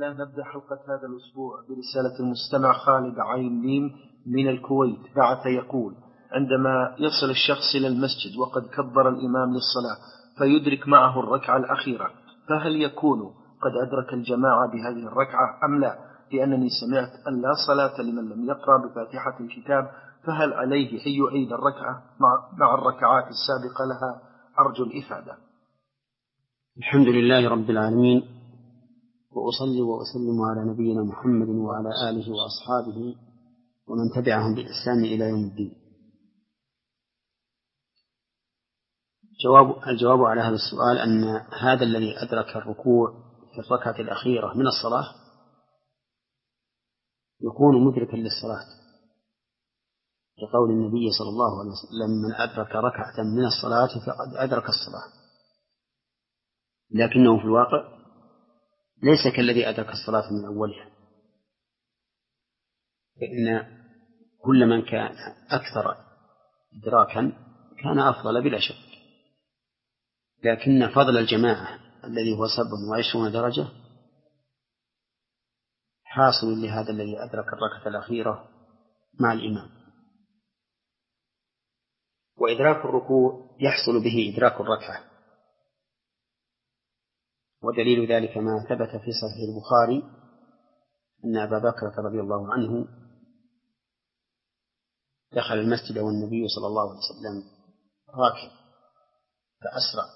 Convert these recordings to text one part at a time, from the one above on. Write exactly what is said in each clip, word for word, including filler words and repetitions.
الله، نبدأ حلقة هذا الأسبوع برسالة المستمع خالد عين ليم من الكويت. بعث يقول: عندما يصل الشخص إلى المسجد وقد كبر الإمام للصلاة فيدرك معه الركعة الأخيرة، فهل يكون قد أدرك الجماعة بهذه الركعة أم لا؟ لأنني سمعت أن لا صلاة لمن لم يقرأ بفاتحة الكتاب، فهل عليه أن يعيد الركعة مع الركعات السابقة لها؟ أرجو الإفادة. الحمد لله رب العالمين، وأصلي وأسلم على نبينا محمد وعلى آله وأصحابه ومن تبعهم بإحسان إلى يوم الدين. جواب الجواب على هذا السؤال أن هذا الذي أدرك الركوع في الركعة الأخيرة من الصلاة يكون مدركا للصلاة، لقول النبي صلى الله عليه وسلم: من أدرك ركعة من الصلاة فقد أدرك الصلاة. لكنه في الواقع ليس كالذي أدرك الصلاة من أولها، فإن كل من كان أكثر إدراكا كان أفضل بلا شك، لكن فضل الجماعة الذي هو سبع وعشرون درجة حاصل لهذا الذي أدرك الركعة الأخيرة مع الإمام. وإدراك الركوع يحصل به إدراك الركعة، ودليل ذلك ما ثبت في صحيح البخاري أن أبا بكر رضي الله عنه دخل المسجد والنبي صلى الله عليه وسلم راكع فأسرع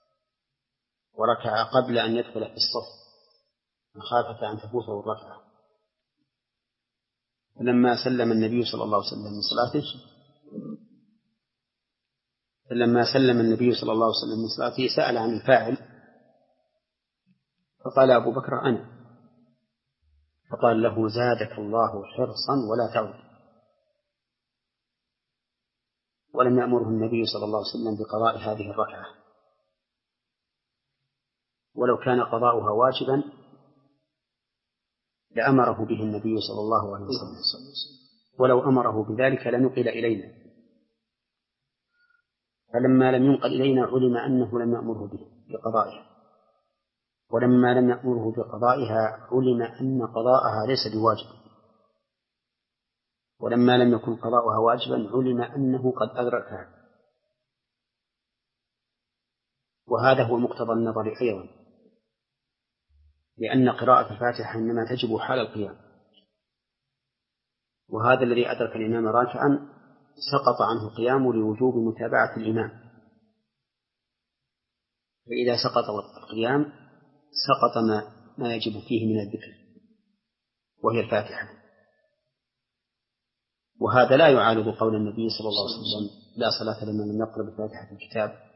وركع قبل أن يدخل في الصف مخافة أن تفوته الركعة، فلما سلم النبي صلى الله عليه وسلم من صلاته فلما سلم النبي صلى الله عليه وسلم من صلاته سأل عن الفاعل، فقال أبو بكر: أنا. فقال له: زادك الله حرصا ولا تعود. ولم يأمره النبي صلى الله عليه وسلم بقضاء هذه الركعة، ولو كان قضاؤها واجبا لأمره به النبي صلى الله عليه وسلم، ولو أمره بذلك لنقل إلينا، فلما لم ينقل إلينا علم أنه لم يأمره به بقضائها، ولما لم يأمره بقضائها علم أن قضاءها ليس بواجب، ولما لم يكن قضاؤها واجبا علم أنه قد أدركها. وهذا هو مقتضى النظر أيضا، لأن قراءة الفاتحة إنما تجب حال القيام، وهذا الذي أدرك الإمام راكعا سقط عنه القيام لوجوب متابعة الإمام، فإذا سقط القيام سقط ما, ما يجب فيه من الذكر وهي الفاتحة. وهذا لا يعارض قول النبي صلى الله عليه وسلم: لا صلاة لمن لم يقرأ بفاتحة الكتاب،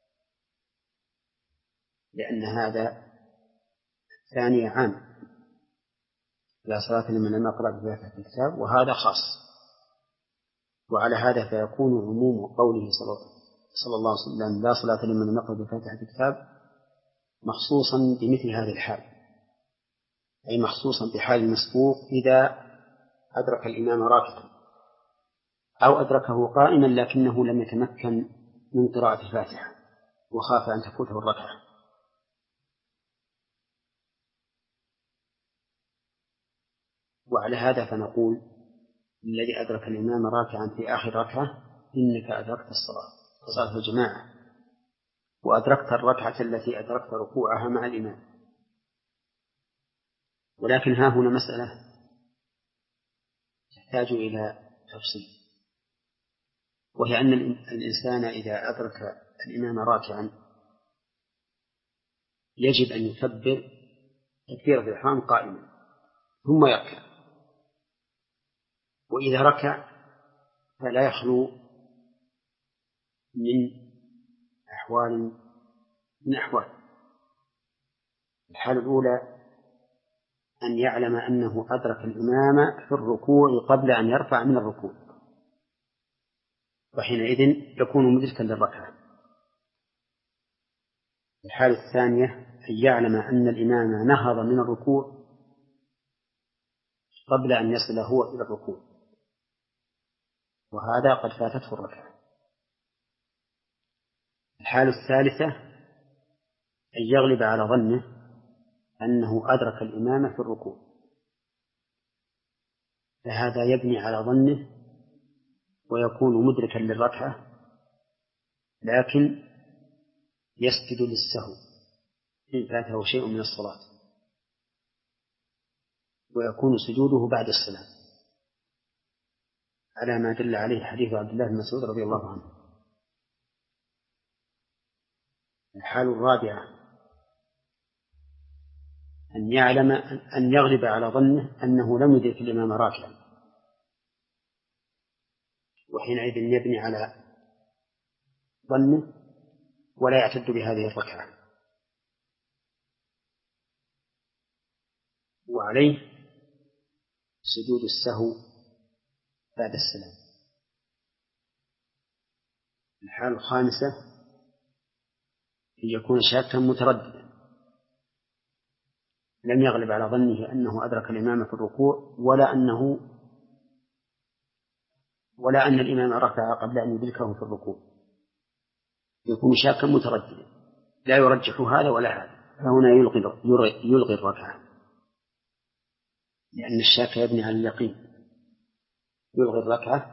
لأن هذا ثاني عام، لا صلاة لمن لم يقرأ بفاتحة الكتاب، وهذا خاص. وعلى هذا فيكون عموم قوله صلى الله عليه وسلم: لا صلاة لمن لم يقرأ بفاتحة الكتاب مخصوصا بمثل هذه الحال، أي مخصوصا بحال المسبوق إذا أدرك الإمام راكعا أو أدركه قائما لكنه لم يتمكن من قراءة الفاتحة وخاف أن تفوته الركعة. وعلى هذا فنقول: الذي أدرك الإمام راكعا في آخر ركعة إنك أدركت الصلاة، صلاة الجماعة، وأدركت الركعة التي أدركت ركوعها مع الإمام. ولكن ها هنا مسألة تحتاج إلى تفصيل، وهي أن الإنسان إذا أدرك الإمام راكعا يجب أن يكبر تكبيرة الإحرام قائما ثم يركع، وإذا ركع فلا يخلو من أحوال من أحوال الحالة الأولى أن يعلم أنه أدرك الإمام في الركوع قبل أن يرفع من الركوع، وحينئذ يكون مدركا للركعة. الحالة الثانية أن يعلم أن الإمام نهض من الركوع قبل أن يصل هو إلى الركوع، وهذا قد فاتته الركعة. الحالة الثالثة أن يغلب على ظنه أنه أدرك الإمام في الركوع، فهذا يبني على ظنه ويكون مدركا للركعة، لكن يسجد للسهو إن فاته شيء من الصلاة، ويكون سجوده بعد السلام، على ما دل عليه حديث عبد الله بن مسعود رضي الله عنه. الحال الرابعة أن يعلم أن يغلب على ظنه أنه لم يدرك الإمام راكعا، وحينئذ يبني على ظنه ولا يعتد بهذه الركعة، وعليه سجود السهو بعد السلام. الحالة الخامسة أن يكون شاكا مترددا، لم يغلب على ظنه أنه أدرك الإمام في الركوع، ولا أنه ولا أن الإمام ركع قبل أن يدركه في الركوع، يكون شاكا مترددا لا يرجح هذا ولا هذا، فهنا يلغي يلغي الركعة، لأن الشاك يبني على اليقين، يلغي الركعة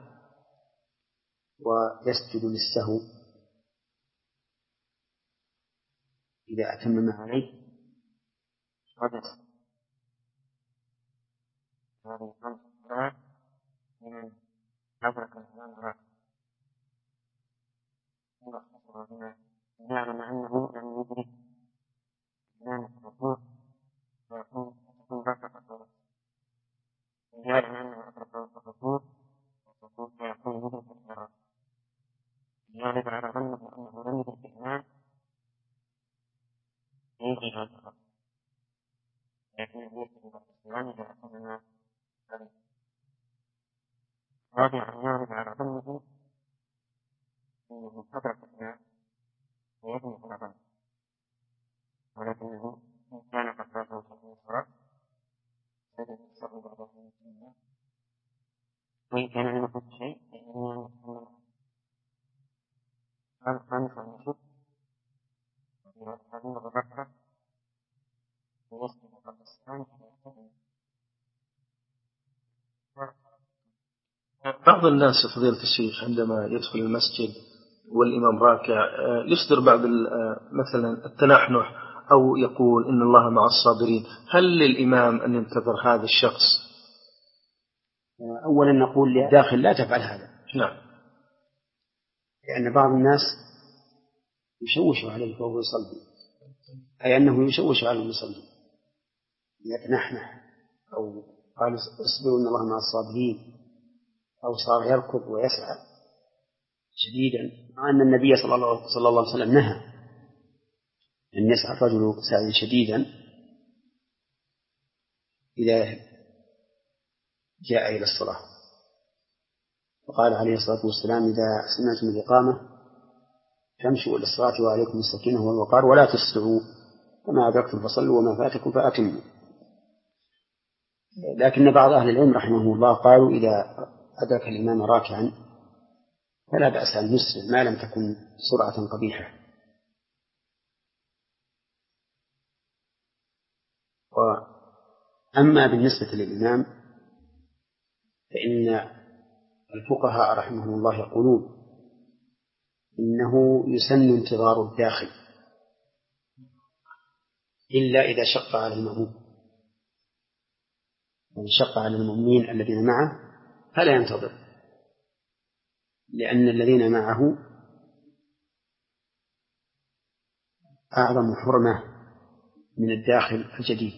ويسجد للسهو إذا أتمم عليه. هذه خمس صلاة من أدرك الإمام راكعا، يعلم أنه لم يدرك الإمام في الركوع ويكون ركعة الصلاة، يعلم أنه أدرك في الركوع ويكون مدرك الإمام، يغلب على ظنه أنه لم يدرك الإمام يلغي هذا الركعة، لكن يدرك الإمام إذا أتمم عليه. رابعا يغلب على ظنه أنه أدرك الإمام ويبني على ظنه، ولكنه إن كان قد فاته شيء من الصلاة فإنه يصلي بعده من السنة، وإن كان لم يفت شيء فإنه يصلي. الخامس والنصف هذه الركعة ويسجد قبل السلام. بعض الناس فضيلة الشيخ عندما يدخل المسجد والإمام راكع يصدر بعض مثلا التنحنح أو يقول إن الله مع الصابرين، هل للإمام أن ينتظر هذا الشخص؟ أولا نقول لداخل لا تفعل هذا، نعم، لأن بعض الناس يشوش عليه وهو يصلي، أي أنه يشوش على المصلي، يتنحنح أو قال اصبروا إن الله مع الصابرين، أو صار يركض ويسعى شديدا، مع أن النبي صلى الله, صلى الله عليه وسلم نهى أن يسعى الرجل سعيا شديدا إذا جاء إلى الصلاة، وقال عليه الصلاة والسلام إذا سمعتم الإقامة فامشوا إلى الصلاة وعليكم السكينة والوقار ولا تسرعوا، وما أدركتم فصلوا وما فاتكم فأتموا. لكن بعض أهل العلم رحمه الله قالوا إذا أدرك الإمام راكعا فلا بأس أن يسرع ما لم تكن سرعة قبيحة. وأما بالنسبة للإمام فإن الفقهاء رحمهم الله يقولون إنه يسن انتظار الداخل إلا إذا شق على المأموم، وإن شق على المؤمنين الذين معه فلا ينتظر، لأن الذين معه أعظم حرمة من الداخل الجديد.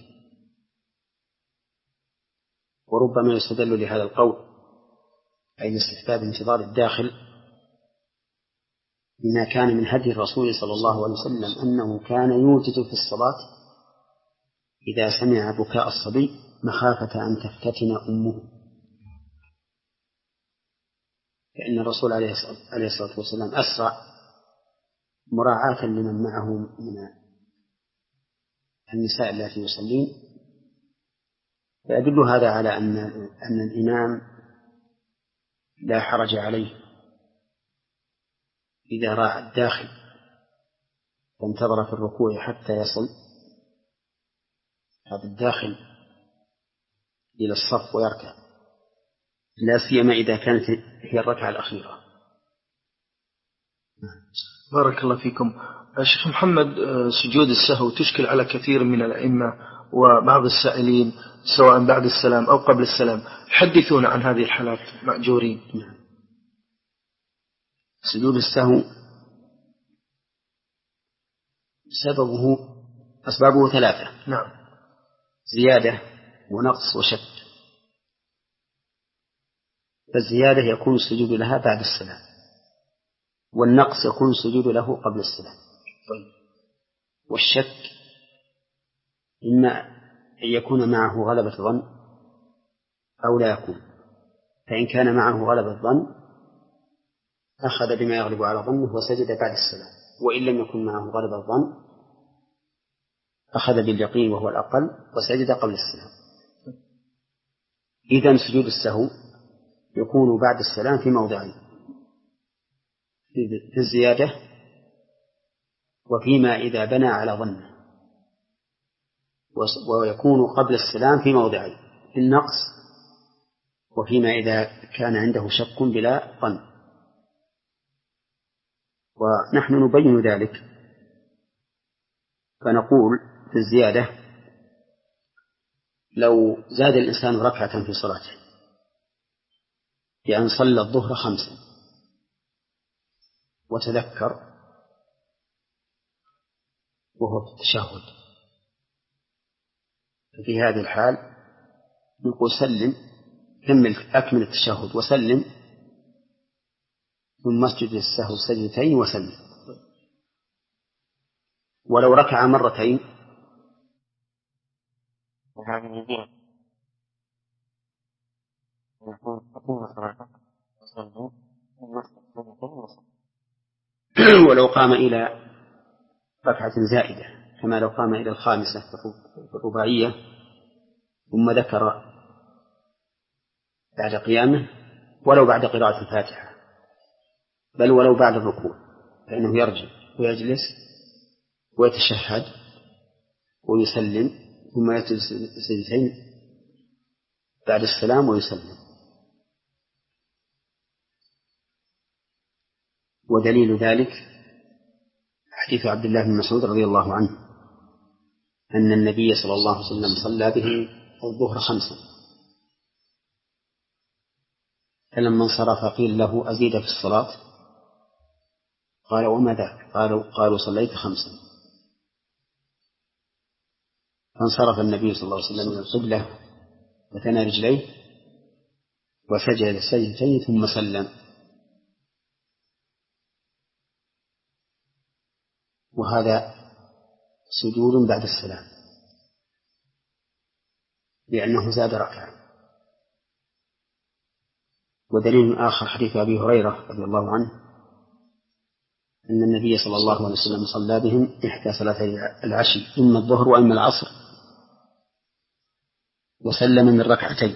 وربما يستدل لهذا القول أي استحباب انتظار الداخل بما كان من هدي الرسول صلى الله عليه وسلم أنه كان يوجد في الصلاة إذا سمع بكاء الصبي مخافة أن تفتتن أمه، فإن الرسول عليه الصلاة والسلام أسرع مراعاة لمن معه من النساء التي يصلين، فيدل هذا على أن أن الإمام لا حرج عليه إذا راعى الداخل فانتظر في الركوع حتى يصل هذا الداخل إلى الصف ويركع، لا سيما إذا كانت هي الركعة الأخيرة. بارك الله فيكم. شيخ محمد، سجود السهو تشكل على كثير من الأئمة وبعض السائلين سواء بعد السلام أو قبل السلام، حدثونا عن هذه الحالات مأجورين. سجود السهو سببه أسبابه ثلاثة. نعم. زيادة ونقص وشك. فالزيادة يكون السجود لها بعد السلام، والنقص يكون السجود له قبل السلام. والشك إما أن يكون معه غلبة ظن أو لا يكون، فإن كان معه غلبة ظن أخذ بما يغلب على ظنه وسجد بعد السلام، وإن لم يكن معه غلبة ظن أخذ باليقين وهو الأقل وسجد قبل السلام. إذن سجود السهو يكون بعد السلام في موضعين: في الزيادة وفيما إذا بنى على ظنه، ويكون قبل السلام في موضعين: في النقص وفيما إذا كان عنده شك بلا ظن. ونحن نبين ذلك فنقول في الزيادة: لو زاد الإنسان ركعة في صلاته بأن صلى الظهر خمسا وتذكر وهو في التشهد، ففي هذه الحال نقول سلم، كمل أكمل التشهد وسلم، ثم اسجد للسهو سجدتين وسلم. ولو ركع مرتين ولو قام إلى ركعة زائدة، كما لو قام إلى الخامسة في الرباعية ثم ذكر بعد قيامه، ولو بعد قراءة الفاتحة، بل ولو بعد الركوع، فإنه يرجع ويجلس ويتشهد ويسلم، ثم يجلس سجدتين بعد السلام ويسلم. ودليل ذلك حديث عبد الله بن مسعود رضي الله عنه أن النبي صلى الله عليه وسلم صلى به الظهر خمسا، فلما انصرف قيل له: أزيد في الصلاة؟ قال: وما ذاك؟ قالوا, قالوا صليت خمسا. فانصرف النبي صلى الله عليه وسلم من القبلة وثنى رجليه وسجد السجدتين ثم سلم. وهذا سجود بعد السلام لأنه زاد ركعة. ودليل آخر حديث أبي هريرة رضي الله عنه أن النبي صلى الله عليه وسلم صلى بهم إحدى صلاتي العشي، إما الظهر وإما العصر، وسلم من ركعتين،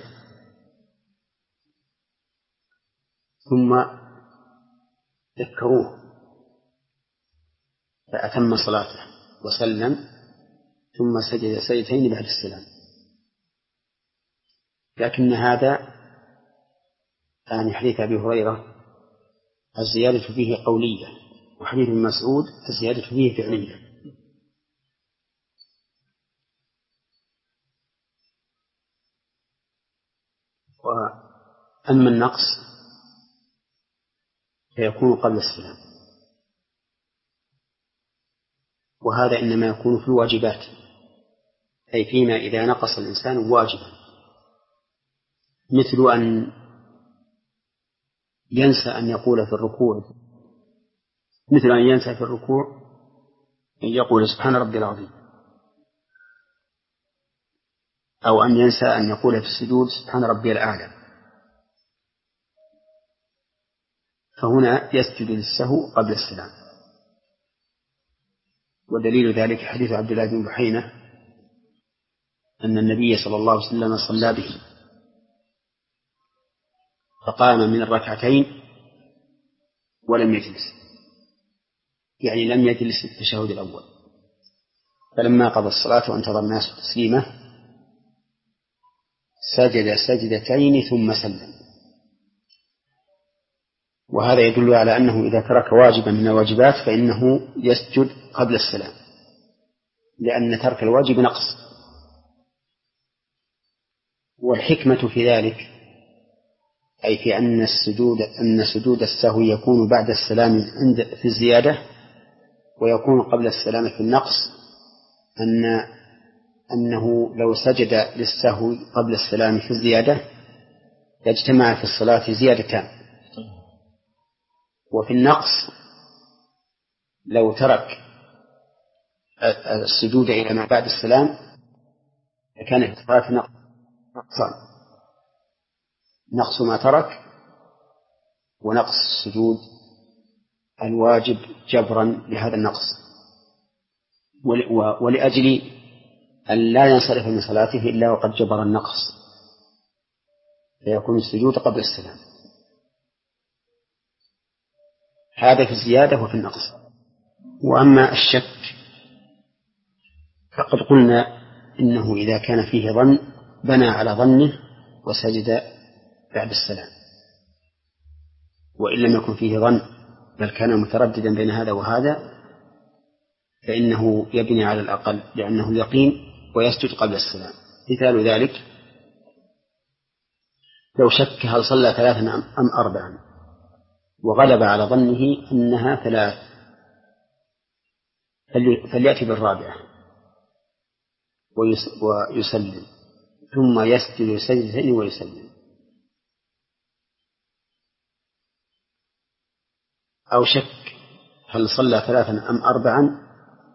ثم ذكروه فأتم صلاته وسلم ثم سجد سجدتين بعد السلام. لكن هذا يعني حديث أبي هريرة الزيادة فيه قولية، وحديث ابن مسعود الزيادة فيه فعلية. وأما النقص فيكون قبل السلام، وهذا إنما يكون في الواجبات، أي فيما إذا نقص الإنسان واجبا، مثل أن ينسى أن يقول في الركوع مثل أن ينسى في الركوع أن يقول سبحان ربي العظيم، أو أن ينسى أن يقول في السجود سبحان ربي الأعلى، فهنا يسجد للسهو قبل السلام. ودليل ذلك حديث عبد الله بن بحينة أن النبي صلى الله عليه وسلم صلى به فقام من الركعتين ولم يجلس، يعني لم يجلس في التشهد الأول، فلما قضى الصلاة وانتظر الناس تسليمه سجد سجدتين ثم سلم. وهذا يدل على أنه إذا ترك واجبا من الواجبات فإنه يسجد قبل السلام، لأن ترك الواجب نقص. والحكمة في ذلك أي في أن السجود أن سجود السهو يكون بعد السلام عند في الزيادة ويكون قبل السلام في النقص، أن أنه لو سجد للسهو قبل السلام في الزيادة يجتمع في الصلاة زيادتان، وفي النقص لو ترك السجود إلى ما بعد السلام كان في الصلاة نقصان: نقص ما ترك ونقص السجود الواجب جبرا لهذا النقص، ولأجل أن لا ينصرف من صلاته إلا وقد جبر النقص فيكون السجود قبل السلام. هذا في الزيادة وفي النقص. وأما الشك فقد قلنا إنه إذا كان فيه ظن بنى على ظنه وسجد بعد السلام، وإن لم يكن فيه ظن بل كان مترددا بين هذا وهذا فإنه يبني على الأقل لأنه اليقين ويسجد قبل السلام. مثال ذلك لو شك هل صلى ثلاثا أم أربعا وغلب على ظنه أنها ثلاث فليأتي بالرابعة ويسلم ثم يسجد سجدتين ويسلم. أو شك هل صلى ثلاثا أم أربعا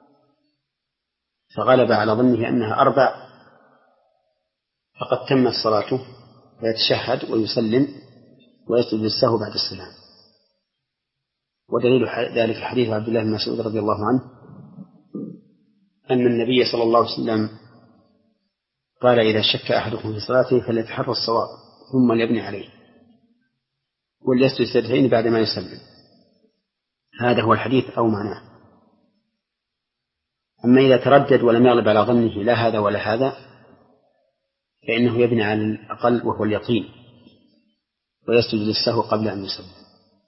فغلب على ظنه أنها أربع فقد تمت صلاته فيتشهد ويسلم ويسجد السهو بعد السلام. ودليل ذلك حديث عبد الله بن مسعود رضي الله عنه أن النبي صلى الله عليه وسلم قال: إذا شك أحدكم في صلاته فليتحرى الصواب ثم ليبني عليه وليسجد سجدتين بعد ما يسلم. هذا هو الحديث أو معناه. أما إذا تردد ولم يغلب على ظنه لا هذا ولا هذا فإنه يبني على الأقل وهو اليقين ويسجد للسهو قبل أن يسلم.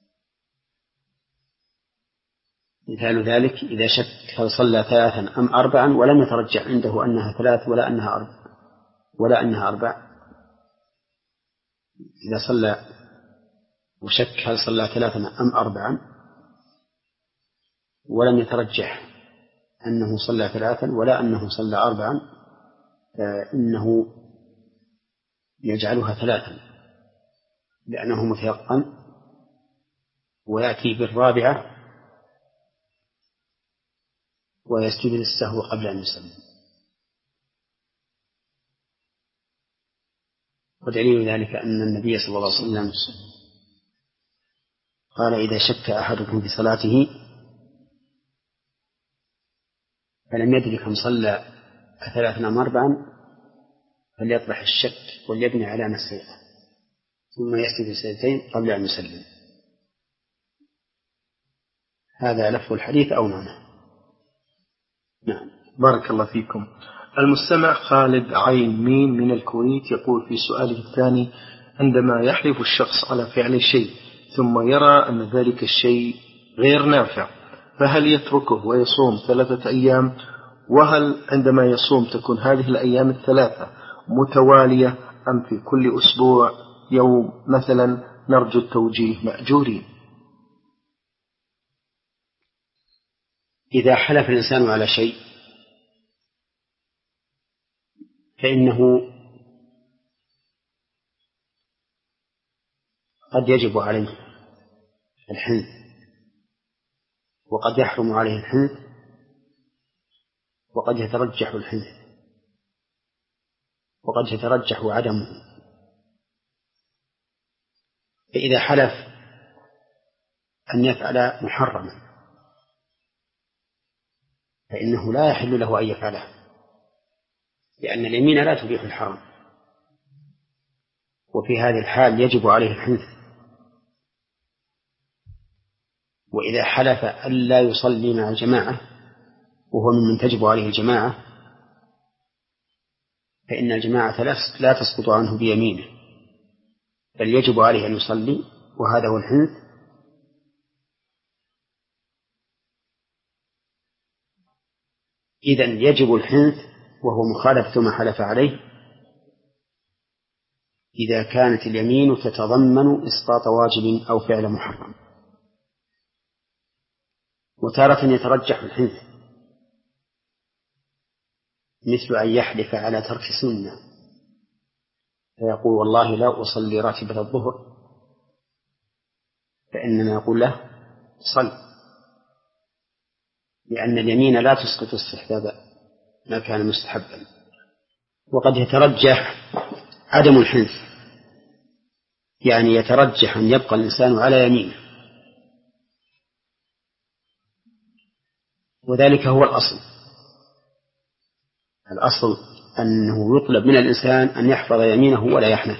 مثال ذلك إذا شك هل صلى ثلاثا أم أربعا ولم يترجح عنده أنها ثلاث ولا أنها أربع ولا أنها أربع. إذا صلى وشك هل صلى ثلاثا أم أربعا ولم يترجح أنه صلى ثلاثا ولا أنه صلى أربعا فإنه يجعلها ثلاثا لأنه متيقن ويأتي بالرابعة ويسجد للسهو قبل أن يسلم. ودليل ذلك أن النبي صلى الله عليه وسلم قال: إذا شك أحدكم في صلاته فلم يدري كم صلى ثلاثا أم أربعا فليطرح الشك وليبني على ما استيقن ثم يسجد سجدتين قبل أن يسلم. هذا لفظ الحديث أو معناه. نعم. بارك الله فيكم. المستمع خالد عين مين من الكويت يقول في سؤاله الثاني: عندما يحلف الشخص على فعل شيء ثم يرى أن ذلك الشيء غير نافع فهل يتركه ويصوم ثلاثة أيام؟ وهل عندما يصوم تكون هذه الأيام الثلاثة متوالية أم في كل أسبوع يوم مثلا؟ نرجو التوجيه مأجورين. إذا حلف الإنسان على شيء فإنه قد يجب عليه الحنث وقد يحرم عليه الحنث وقد يترجح الحنث وقد يترجح عدمه. فإذا حلف أن يفعل محرما فإنه لا يحل له أن يفعله لأن اليمين لا تبيح الحرام، وفي هذه الحال يجب عليه الحنث. وإذا حلف ألا يصلي مع الجماعة وهو ممن تجب عليه الجماعة فإن الجماعة لا تسقط عنه بيمينه، بل يجب عليه أن يصلي، وهذا هو الحنث. إذن يجب الحنث وهو مخالفة ما حلف عليه إذا كانت اليمين تتضمن إسقاط واجب أو فعل محرم. وتارة يترجح الحنث، مثل أن يحلف على ترك سنة فيقول والله لا أصلي راتبة الظهر، فإننا نقول له صل، لأن اليمين لا تسقط استحباب ما كان مستحبا. وقد يترجح عدم الحنث، يعني يترجح أن يبقى الإنسان على يمينه، وذلك هو الأصل. الأصل أنه يطلب من الإنسان أن يحفظ يمينه ولا يحنث،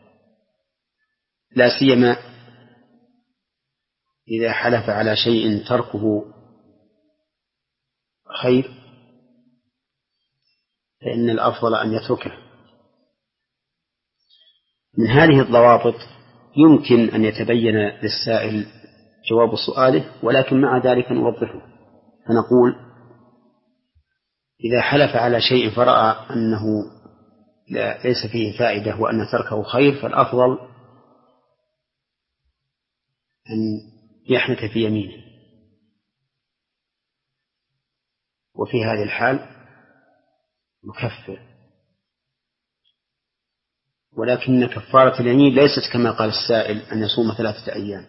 لا سيما إذا حلف على شيء تركه خير، فإن الأفضل أن يتركه. من هذه الضوابط يمكن أن يتبين للسائل جواب سؤاله، ولكن مع ذلك نوضحه فنقول إذا حلف على شيء فرأى أنه ليس فيه فائدة وأن تركه خير، فالأفضل أن يحنث في يمينه، وفي هذه الحال يكفر. ولكن كفارة اليمين ليست كما قال السائل أن يصوم ثلاثة أيام،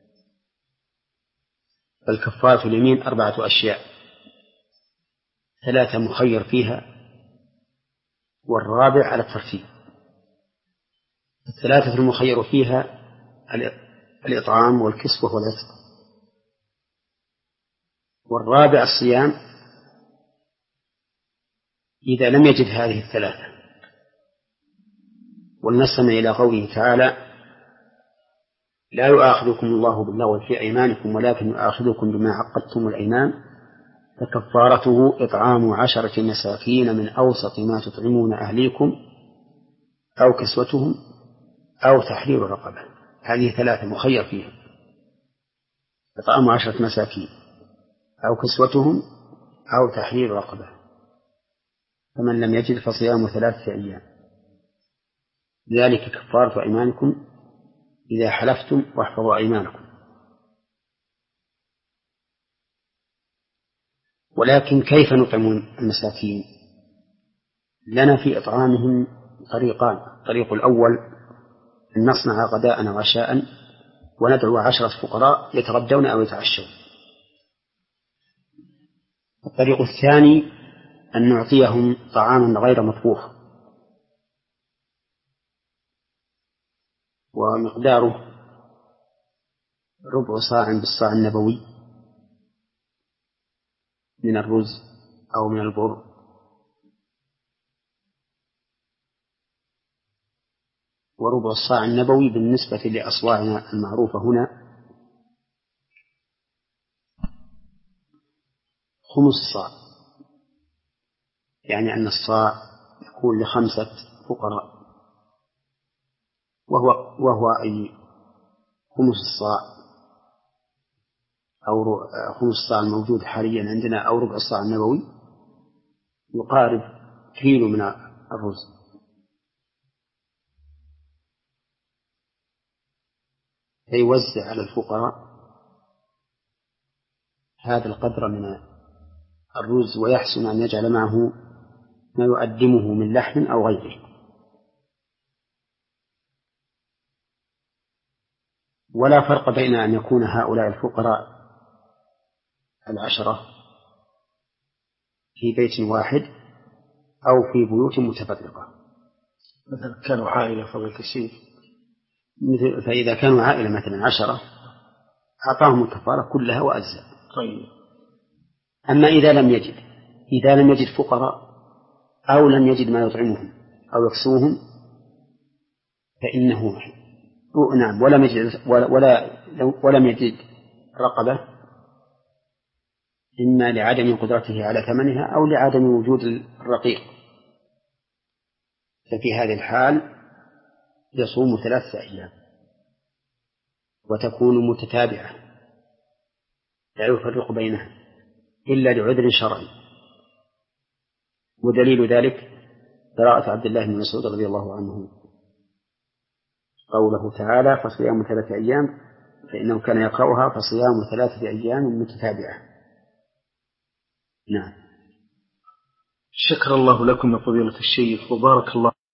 بل كفارة اليمين أربعة أشياء، ثلاثة مخير فيها والرابع على الترتيب. الثلاثة المخير فيها الإطعام والكسوة والعتق، والرابع الصيام إذا لم يجد هذه الثلاثة. ولنستمع إلى قوله تعالى لا يؤاخذكم الله باللغو في أيمانكم ولكن يؤاخذكم بما عقدتم الأيمان، فكفارته إطعام عشرة مساكين من أوسط ما تطعمون أهليكم أو كسوتهم أو تحرير رقبة. هذه ثلاثة مخير فيها، إطعام عشرة مساكين أو كسوتهم أو تحرير رقبة، فمن لم يجد فصيام ثلاثة أيام، ذلك كفارة أيمانكم إذا حلفتم واحفظوا أيمانكم. ولكن كيف نطعم المساكين؟ لنا في إطعامهم طريقان. الطريق الأول أن نصنع غداء وعشاء وندعو عشرة فقراء يتغدون أو يتعشون. الطريق الثاني أن نعطيهم طعاما غير مطبوخ ومقداره ربع صاع بالصاع النبوي من الرز أو من البر، وربع الصاع النبوي بالنسبة لأصواعنا المعروفة هنا خمس صاع، يعني أن الصاع يكون لخمسة فقراء، وهو, وهو أي خمس الصاع أو خمس الصاع الموجود حاليا عندنا أو ربع الصاع النبوي يقارب كيلو من الرز. فيوزع على الفقراء هذا القدر من الرز، ويحسن أن يجعل معه ما يقدمه من لحم أو غيره. ولا فرق بين أن يكون هؤلاء الفقراء العشرة في بيت واحد أو في بيوت متفرقة. مثلا كانوا عائلة فضل كثير، فإذا كانوا عائلة مثلا عشرة أعطاهم الكفارة كلها وأجزاء. طيب. أما إذا لم يجد إذا لم يجد فقراء أو لم يجد ما يطعمهم أو يكسوهم فإنه نعم ولم يجد ولا, ولا ولم يجد رقبة، إما لعدم قدرته على ثمنها أو لعدم وجود الرقيق، ففي هذه الحال يصوم ثلاثة أيام وتكون متتابعة لا يفرق بينها إلا لعذر شرعي. ودليل ذلك قراءة عبد الله بن مسعود رضي الله عنه قوله تعالى فصيام ثلاثة أيام فإنه كان يقرأها فصيام ثلاثة أيام متتابعة. نعم. شكر الله لكم يا فضيلة الشيخ وبارك الله